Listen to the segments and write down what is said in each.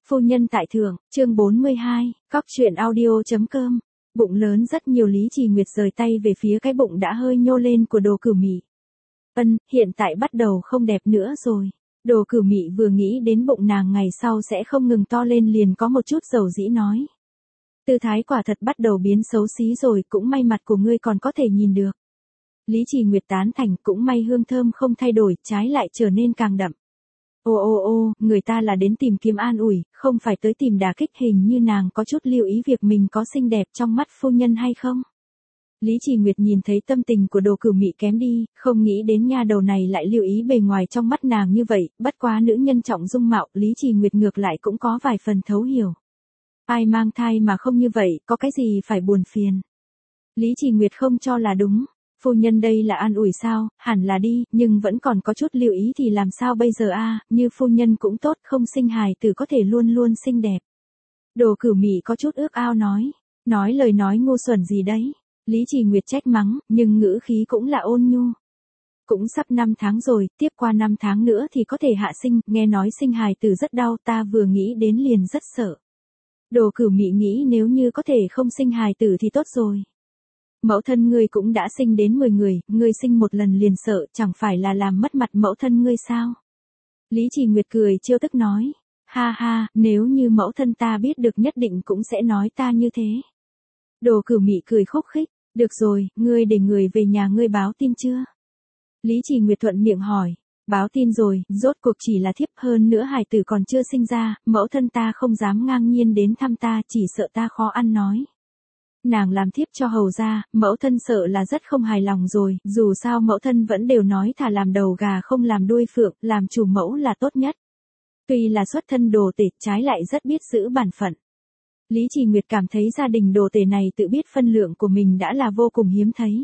Phu nhân tại thượng, chương 42, cóc truyện audio.com. Bụng lớn rất nhiều. Lý Trì Nguyệt rời tay về phía cái bụng đã hơi nhô lên của Đồ Cửu Mị. Hiện tại bắt đầu không đẹp nữa rồi. Đồ Cửu Mị vừa nghĩ đến bụng nàng ngày sau sẽ không ngừng to lên liền có một chút dầu dĩ nói. Tư thái quả thật bắt đầu biến xấu xí rồi, cũng may mặt của ngươi còn có thể nhìn được. Lý Trì Nguyệt tán thành, cũng may hương thơm không thay đổi, trái lại trở nên càng đậm. Ô, người ta là đến tìm kiếm an ủi, không phải tới tìm đả kích. Hình như nàng có chút lưu ý việc mình có xinh đẹp trong mắt phu nhân hay không. Lý Trì Nguyệt nhìn thấy tâm tình của Đồ Cửu Mị kém đi, không nghĩ đến nha đầu này lại lưu ý bề ngoài trong mắt nàng như vậy, bất quá nữ nhân trọng dung mạo, Lý Trì Nguyệt ngược lại cũng có vài phần thấu hiểu. Ai mang thai mà không như vậy, có cái gì phải buồn phiền. Lý Trì Nguyệt không cho là đúng. Phu nhân đây là an ủi sao, hẳn là đi, nhưng vẫn còn có chút lưu ý thì làm sao bây giờ a? Như phu nhân cũng tốt, không sinh hài tử có thể luôn luôn xinh đẹp. Đồ Cửu Mị có chút ước ao nói lời nói ngu xuẩn gì đấy. Lý Trì Nguyệt trách mắng, nhưng ngữ khí cũng là ôn nhu. Cũng sắp 5 tháng rồi, tiếp qua 5 tháng nữa thì có thể hạ sinh, nghe nói sinh hài tử rất đau, ta vừa nghĩ đến liền rất sợ. Đồ Cửu Mị nghĩ nếu như có thể không sinh hài tử thì tốt rồi. Mẫu thân ngươi cũng đã sinh đến 10 người, ngươi sinh một lần liền sợ, chẳng phải là làm mất mặt mẫu thân ngươi sao? Lý Trì Nguyệt cười trêu tức nói, ha, nếu như mẫu thân ta biết được nhất định cũng sẽ nói ta như thế. Đồ Cửu Mị cười khúc khích, được rồi, ngươi để người về nhà ngươi báo tin chưa? Lý Trì Nguyệt thuận miệng hỏi, báo tin rồi, rốt cuộc chỉ là thiếp, hơn nữa hài tử còn chưa sinh ra, mẫu thân ta không dám ngang nhiên đến thăm ta, chỉ sợ ta khó ăn nói. Nàng làm thiếp cho hầu ra, mẫu thân sợ là rất không hài lòng rồi, dù sao mẫu thân vẫn đều nói thà làm đầu gà không làm đuôi phượng, làm chủ mẫu là tốt nhất. Tuy là xuất thân đồ tể, trái lại rất biết giữ bản phận. Lý Trì Nguyệt cảm thấy gia đình đồ tể này tự biết phân lượng của mình đã là vô cùng hiếm thấy.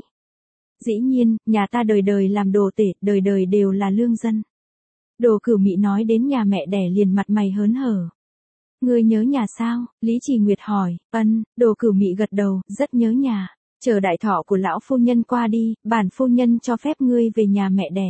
Dĩ nhiên, nhà ta đời đời làm đồ tể, đời đời đều là lương dân. Đồ Cửu Mị nói đến nhà mẹ đẻ liền mặt mày hớn hở. Ngươi nhớ nhà sao? Lý Trì Nguyệt hỏi. Đồ Cửu Mị gật đầu, rất nhớ nhà. Chờ đại thọ của lão phu nhân qua đi, bản phu nhân cho phép ngươi về nhà mẹ đẻ.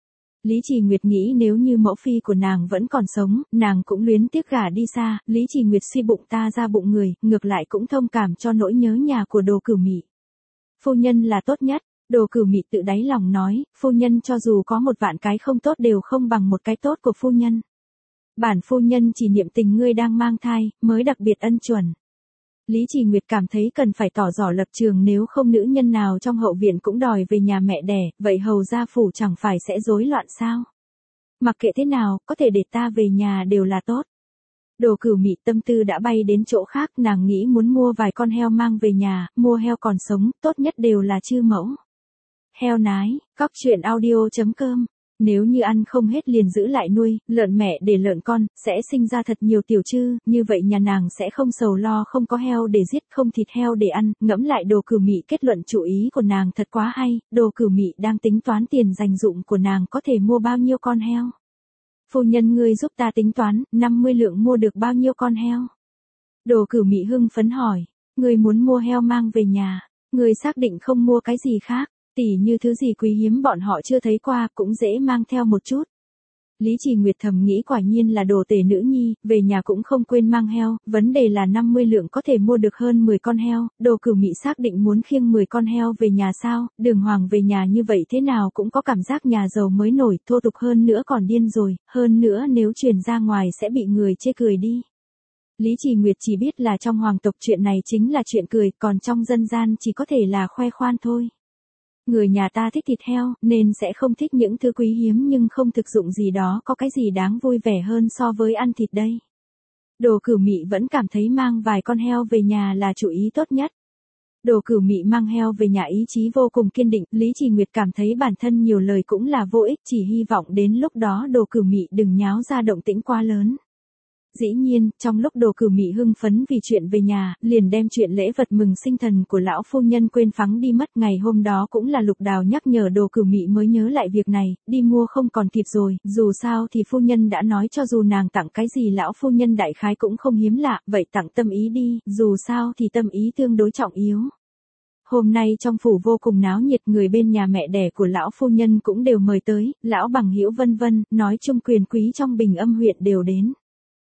Lý Trì Nguyệt nghĩ nếu như mẫu phi của nàng vẫn còn sống, nàng cũng luyến tiếc gả đi xa. Lý Trì Nguyệt suy bụng ta ra bụng người, ngược lại cũng thông cảm cho nỗi nhớ nhà của Đồ Cửu Mị. Phu nhân là tốt nhất. Đồ Cửu Mị tự đáy lòng nói, phu nhân cho dù có 1 vạn cái không tốt đều không bằng một cái tốt của phu nhân. Bản phu nhân chỉ niệm tình ngươi đang mang thai, mới đặc biệt ân chuẩn. Lý Trì Nguyệt cảm thấy cần phải tỏ rõ lập trường, nếu không nữ nhân nào trong hậu viện cũng đòi về nhà mẹ đẻ, vậy hầu gia phủ chẳng phải sẽ rối loạn sao? Mặc kệ thế nào, có thể để ta về nhà đều là tốt. Đồ Cửu Mị tâm tư đã bay đến chỗ khác, nàng nghĩ muốn mua vài con heo mang về nhà, mua heo còn sống, tốt nhất đều là chư mẫu. Heo nái, cóc truyện audio.com. Nếu như ăn không hết liền giữ lại nuôi, lợn mẹ để lợn con, sẽ sinh ra thật nhiều tiểu trư, như vậy nhà nàng sẽ không sầu lo không có heo để giết, không thịt heo để ăn. Ngẫm lại Đồ Cửu Mị kết luận chủ ý của nàng thật quá hay, Đồ Cửu Mị đang tính toán tiền dành dụm của nàng có thể mua bao nhiêu con heo. Phu nhân ngươi giúp ta tính toán, 50 lượng mua được bao nhiêu con heo? Đồ Cửu Mị hưng phấn hỏi, ngươi muốn mua heo mang về nhà, ngươi xác định không mua cái gì khác? Tỉ như thứ gì quý hiếm bọn họ chưa thấy qua cũng dễ mang theo một chút. Lý Trì Nguyệt thầm nghĩ quả nhiên là đồ tể nữ nhi, về nhà cũng không quên mang heo, vấn đề là 50 lượng có thể mua được hơn 10 con heo, Đồ Cửu Mị xác định muốn khiêng 10 con heo về nhà sao, Đường Hoàng về nhà như vậy thế nào cũng có cảm giác nhà giàu mới nổi, thô tục hơn nữa còn điên rồi, hơn nữa nếu truyền ra ngoài sẽ bị người chê cười đi. Lý Trì Nguyệt chỉ biết là trong hoàng tộc chuyện này chính là chuyện cười, còn trong dân gian chỉ có thể là khoe khoan thôi. Người nhà ta thích thịt heo, nên sẽ không thích những thứ quý hiếm nhưng không thực dụng gì đó, có cái gì đáng vui vẻ hơn so với ăn thịt đây. Đồ Cửu Mị vẫn cảm thấy mang vài con heo về nhà là chủ ý tốt nhất. Đồ Cửu Mị mang heo về nhà ý chí vô cùng kiên định, Lý Trì Nguyệt cảm thấy bản thân nhiều lời cũng là vô ích, chỉ hy vọng đến lúc đó Đồ Cửu Mị đừng nháo ra động tĩnh quá lớn. Dĩ nhiên, trong lúc Đồ Cửu Mị hưng phấn vì chuyện về nhà, liền đem chuyện lễ vật mừng sinh thần của lão phu nhân quên phắng đi mất. Ngày hôm đó cũng là Lục Đào nhắc nhở Đồ Cửu Mị mới nhớ lại việc này, đi mua không còn kịp rồi, dù sao thì phu nhân đã nói cho dù nàng tặng cái gì lão phu nhân đại khái cũng không hiếm lạ, vậy tặng tâm ý đi, dù sao thì tâm ý tương đối trọng yếu. Hôm nay trong phủ vô cùng náo nhiệt, người bên nhà mẹ đẻ của lão phu nhân cũng đều mời tới, lão bằng hữu vân vân, nói chung quyền quý trong Bình Âm huyện đều đến.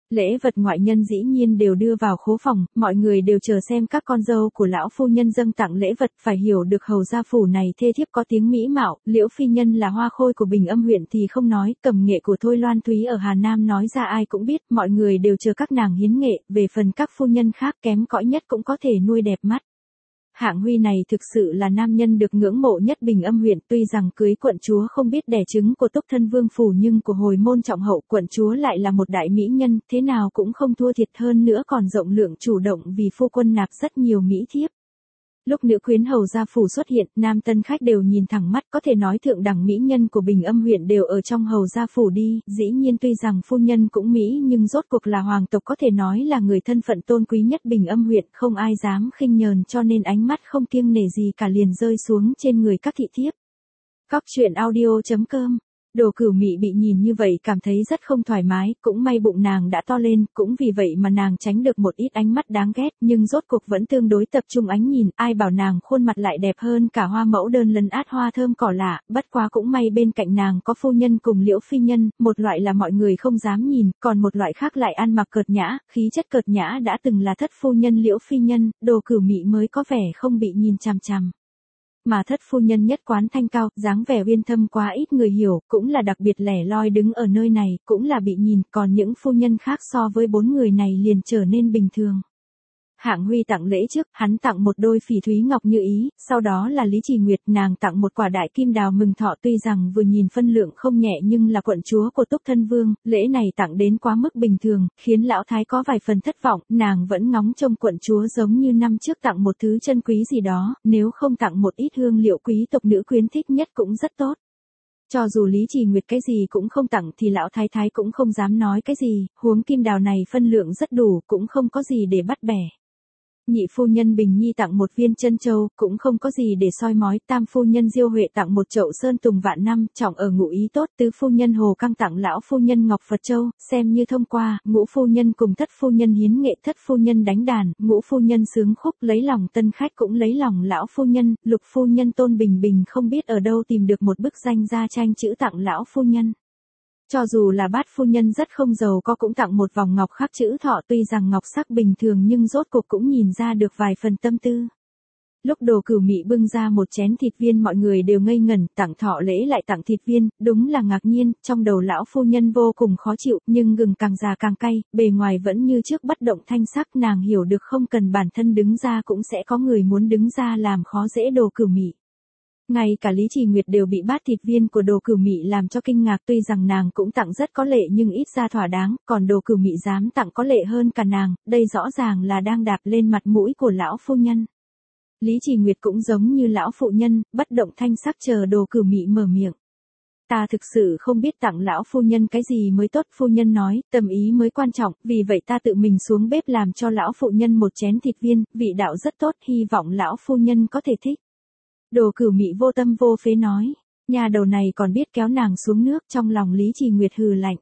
Lễ vật ngoại nhân dĩ nhiên đều đưa vào khố phòng, mọi người đều chờ xem các con dâu của lão phu nhân dâng tặng lễ vật, phải hiểu được hầu gia phủ này thê thiếp có tiếng mỹ mạo, Liễu phi nhân là hoa khôi của Bình Âm huyện thì không nói, cầm nghệ của Thôi Loan Thúy ở Hà Nam nói ra ai cũng biết, mọi người đều chờ các nàng hiến nghệ, về phần các phu nhân khác kém cỏi nhất cũng có thể nuôi đẹp mắt. Hạng Huy này thực sự là nam nhân được ngưỡng mộ nhất Bình Âm huyện, tuy rằng cưới quận chúa không biết đẻ trứng của Túc Thân Vương phủ nhưng của hồi môn trọng hậu quận chúa lại là một đại mỹ nhân, thế nào cũng không thua thiệt, hơn nữa còn rộng lượng chủ động vì phu quân nạp rất nhiều mỹ thiếp. Lúc nữ quyến hầu gia phủ xuất hiện, nam tân khách đều nhìn thẳng mắt, có thể nói thượng đẳng mỹ nhân của Bình Âm huyện đều ở trong hầu gia phủ đi, dĩ nhiên tuy rằng phu nhân cũng mỹ nhưng rốt cuộc là hoàng tộc, có thể nói là người thân phận tôn quý nhất Bình Âm huyện, không ai dám khinh nhờn, cho nên ánh mắt không kiêng nể gì cả liền rơi xuống trên người các thị thiếp. Cóc truyện audio.com. Đồ Cửu Mị bị nhìn như vậy cảm thấy rất không thoải mái, cũng may bụng nàng đã to lên, cũng vì vậy mà nàng tránh được một ít ánh mắt đáng ghét, nhưng rốt cuộc vẫn tương đối tập trung ánh nhìn, ai bảo nàng khuôn mặt lại đẹp hơn cả hoa mẫu đơn lấn át hoa thơm cỏ lạ, bất quá cũng may bên cạnh nàng có phu nhân cùng Liễu phi nhân, một loại là mọi người không dám nhìn, còn một loại khác lại ăn mặc cợt nhã, khí chất cợt nhã đã từng là thất phu nhân Liễu phi nhân, Đồ Cửu Mị mới có vẻ không bị nhìn chằm chằm. Mà thất phu nhân nhất quán thanh cao, dáng vẻ uyên thâm quá ít người hiểu, cũng là đặc biệt lẻ loi đứng ở nơi này, cũng là bị nhìn, còn những phu nhân khác so với 4 người này liền trở nên bình thường. Hạng Huy tặng lễ trước, hắn tặng một đôi phỉ thúy ngọc như ý, sau đó là Lý Trì Nguyệt, nàng tặng một quả đại kim đào mừng thọ, tuy rằng vừa nhìn phân lượng không nhẹ nhưng là quận chúa của Túc Thân Vương, lễ này tặng đến quá mức bình thường, khiến lão thái có vài phần thất vọng, nàng vẫn ngóng trông quận chúa giống như năm trước tặng một thứ chân quý gì đó, nếu không tặng một ít hương liệu quý tộc nữ quyến thích nhất cũng rất tốt. Cho dù Lý Trì Nguyệt cái gì cũng không tặng thì lão thái thái cũng không dám nói cái gì, huống kim đào này phân lượng rất đủ, cũng không có gì để bắt bẻ. Nhị phu nhân Bình Nhi tặng một viên chân châu, cũng không có gì để soi mói, tam phu nhân Diêu Huệ tặng một chậu sơn tùng vạn năm, trọng ở ngụ ý tốt, tứ phu nhân Hồ Căng tặng lão phu nhân Ngọc Phật Châu, xem như thông qua, ngũ phu nhân cùng thất phu nhân hiến nghệ, thất phu nhân đánh đàn, ngũ phu nhân sướng khúc, lấy lòng tân khách cũng lấy lòng lão phu nhân, lục phu nhân Tôn Bình Bình không biết ở đâu tìm được một bức danh gia tranh chữ tặng lão phu nhân. Cho dù là bát phu nhân rất không giàu có cũng tặng một vòng ngọc khắc chữ thọ, tuy rằng ngọc sắc bình thường nhưng rốt cuộc cũng nhìn ra được vài phần tâm tư. Lúc Đồ Cửu Mị bưng ra một chén thịt viên mọi người đều ngây ngẩn, tặng thọ lễ lại tặng thịt viên, đúng là ngạc nhiên, trong đầu lão phu nhân vô cùng khó chịu, nhưng gừng càng già càng cay, bề ngoài vẫn như trước bất động thanh sắc, nàng hiểu được không cần bản thân đứng ra cũng sẽ có người muốn đứng ra làm khó dễ Đồ Cửu Mị. Ngay cả Lý Trì Nguyệt đều bị bát thịt viên của Đồ Cửu Mị làm cho kinh ngạc, tuy rằng nàng cũng tặng rất có lệ nhưng ít ra thỏa đáng, còn Đồ Cửu Mị dám tặng có lệ hơn cả nàng, đây rõ ràng là đang đạp lên mặt mũi của lão phu nhân. Lý Trì Nguyệt cũng giống như lão phụ nhân, bất động thanh sắc chờ Đồ Cửu Mị mở miệng. Ta thực sự không biết tặng lão phu nhân cái gì mới tốt, phu nhân nói, tâm ý mới quan trọng, vì vậy ta tự mình xuống bếp làm cho lão phụ nhân một chén thịt viên, vị đạo rất tốt, hy vọng lão phu nhân có thể thích. Đồ Cửu Mị vô tâm vô phế nói, nhà đầu này còn biết kéo nàng xuống nước, trong lòng Lý Trì Nguyệt hừ lạnh.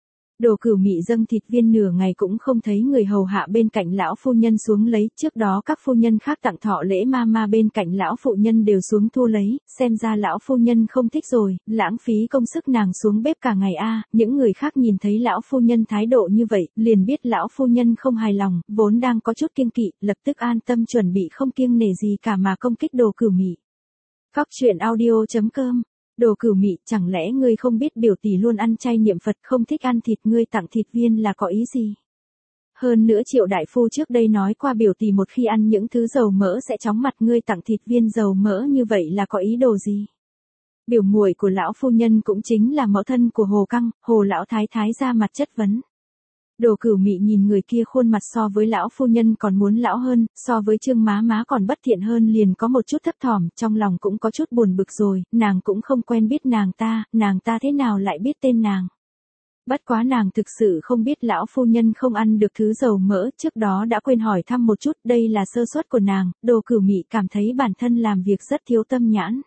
Đồ Cửu Mị dâng thịt viên nửa ngày cũng không thấy người hầu hạ bên cạnh lão phu nhân xuống lấy, trước đó các phu nhân khác tặng thọ lễ ma bên cạnh lão phụ nhân đều xuống thu lấy, xem ra lão phu nhân không thích rồi, lãng phí công sức nàng xuống bếp cả ngày a. Những người khác nhìn thấy lão phu nhân thái độ như vậy, liền biết lão phu nhân không hài lòng, vốn đang có chút kiêng kỵ, lập tức an tâm chuẩn bị không kiêng nể gì cả mà công kích Đồ Cửu Mị. Cóc truyện audio.com. Đồ Cửu Mị, chẳng lẽ ngươi không biết biểu tỷ luôn ăn chay niệm Phật không thích ăn thịt, ngươi tặng thịt viên là có ý gì? Hơn nữa Triệu đại phu trước đây nói qua biểu tỷ một khi ăn những thứ dầu mỡ sẽ chóng mặt, ngươi tặng thịt viên dầu mỡ như vậy là có ý đồ gì? Biểu muội của lão phu nhân cũng chính là mẫu thân của Hồ Căng, Hồ lão thái thái ra mặt chất vấn. Đồ Cửu Mị nhìn người kia khuôn mặt so với lão phu nhân còn muốn lão hơn, so với Trương má còn bất thiện hơn, liền có một chút thấp thỏm, trong lòng cũng có chút buồn bực rồi, nàng cũng không quen biết nàng ta thế nào lại biết tên nàng. Bất quá nàng thực sự không biết lão phu nhân không ăn được thứ dầu mỡ, trước đó đã quên hỏi thăm một chút, đây là sơ suất của nàng, Đồ Cửu Mị cảm thấy bản thân làm việc rất thiếu tâm nhãn.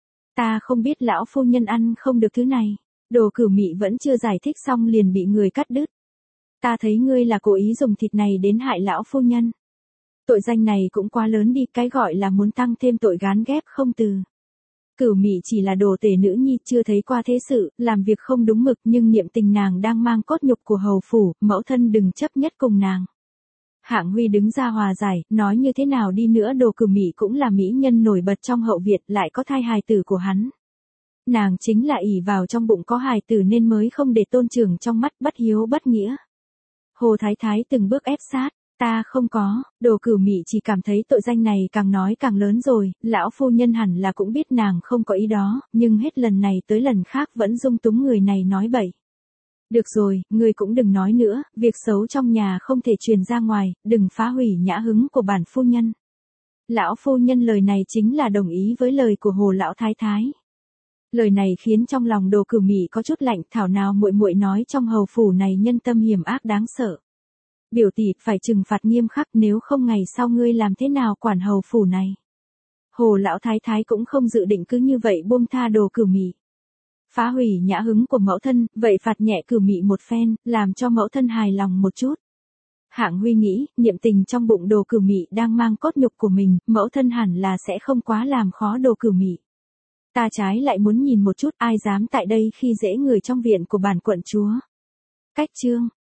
Ta không biết lão phu nhân ăn không được thứ này. Đồ Cửu Mị vẫn chưa giải thích xong liền bị người cắt đứt. Ta thấy ngươi là cố ý dùng thịt này đến hại lão phu nhân. Tội danh này cũng quá lớn đi, cái gọi là muốn tăng thêm tội gán ghép không từ. Cửu Mị chỉ là đồ tể nữ nhi, chưa thấy qua thế sự, làm việc không đúng mực, nhưng niệm tình nàng đang mang cốt nhục của hầu phủ, mẫu thân đừng chấp nhất cùng nàng. Hạng Huy đứng ra hòa giải, nói như thế nào đi nữa Đồ Cửu Mị cũng là mỹ nhân nổi bật trong hậu viện, lại có thai hài tử của hắn. Nàng chính là ỷ vào trong bụng có hài tử nên mới không để tôn trưởng trong mắt, bất hiếu bất nghĩa. Hồ Thái Thái từng bước ép sát, ta không có. Đồ Cửu Mị chỉ cảm thấy tội danh này càng nói càng lớn rồi, lão phu nhân hẳn là cũng biết nàng không có ý đó, nhưng hết lần này tới lần khác vẫn dung túng người này nói bậy. Được rồi, ngươi cũng đừng nói nữa, việc xấu trong nhà không thể truyền ra ngoài, đừng phá hủy nhã hứng của bản phu nhân. Lão phu nhân lời này chính là đồng ý với lời của Hồ lão thái thái. Lời này khiến trong lòng Đồ Cửu Mị có chút lạnh, thảo nào muội muội nói trong hầu phủ này nhân tâm hiểm ác đáng sợ. Biểu tỷ phải trừng phạt nghiêm khắc, nếu không ngày sau ngươi làm thế nào quản hầu phủ này. Hồ lão thái thái cũng không dự định cứ như vậy buông tha Đồ Cửu Mị. Phá hủy nhã hứng của mẫu thân, vậy phạt nhẹ Cửu Mị một phen, làm cho mẫu thân hài lòng một chút. Hạng Huy nghĩ, niệm tình trong bụng Đồ Cửu Mị đang mang cốt nhục của mình, mẫu thân hẳn là sẽ không quá làm khó Đồ Cửu Mị. Ta trái lại muốn nhìn một chút ai dám tại đây khi dễ người trong viện của bản quận chúa. Cách chương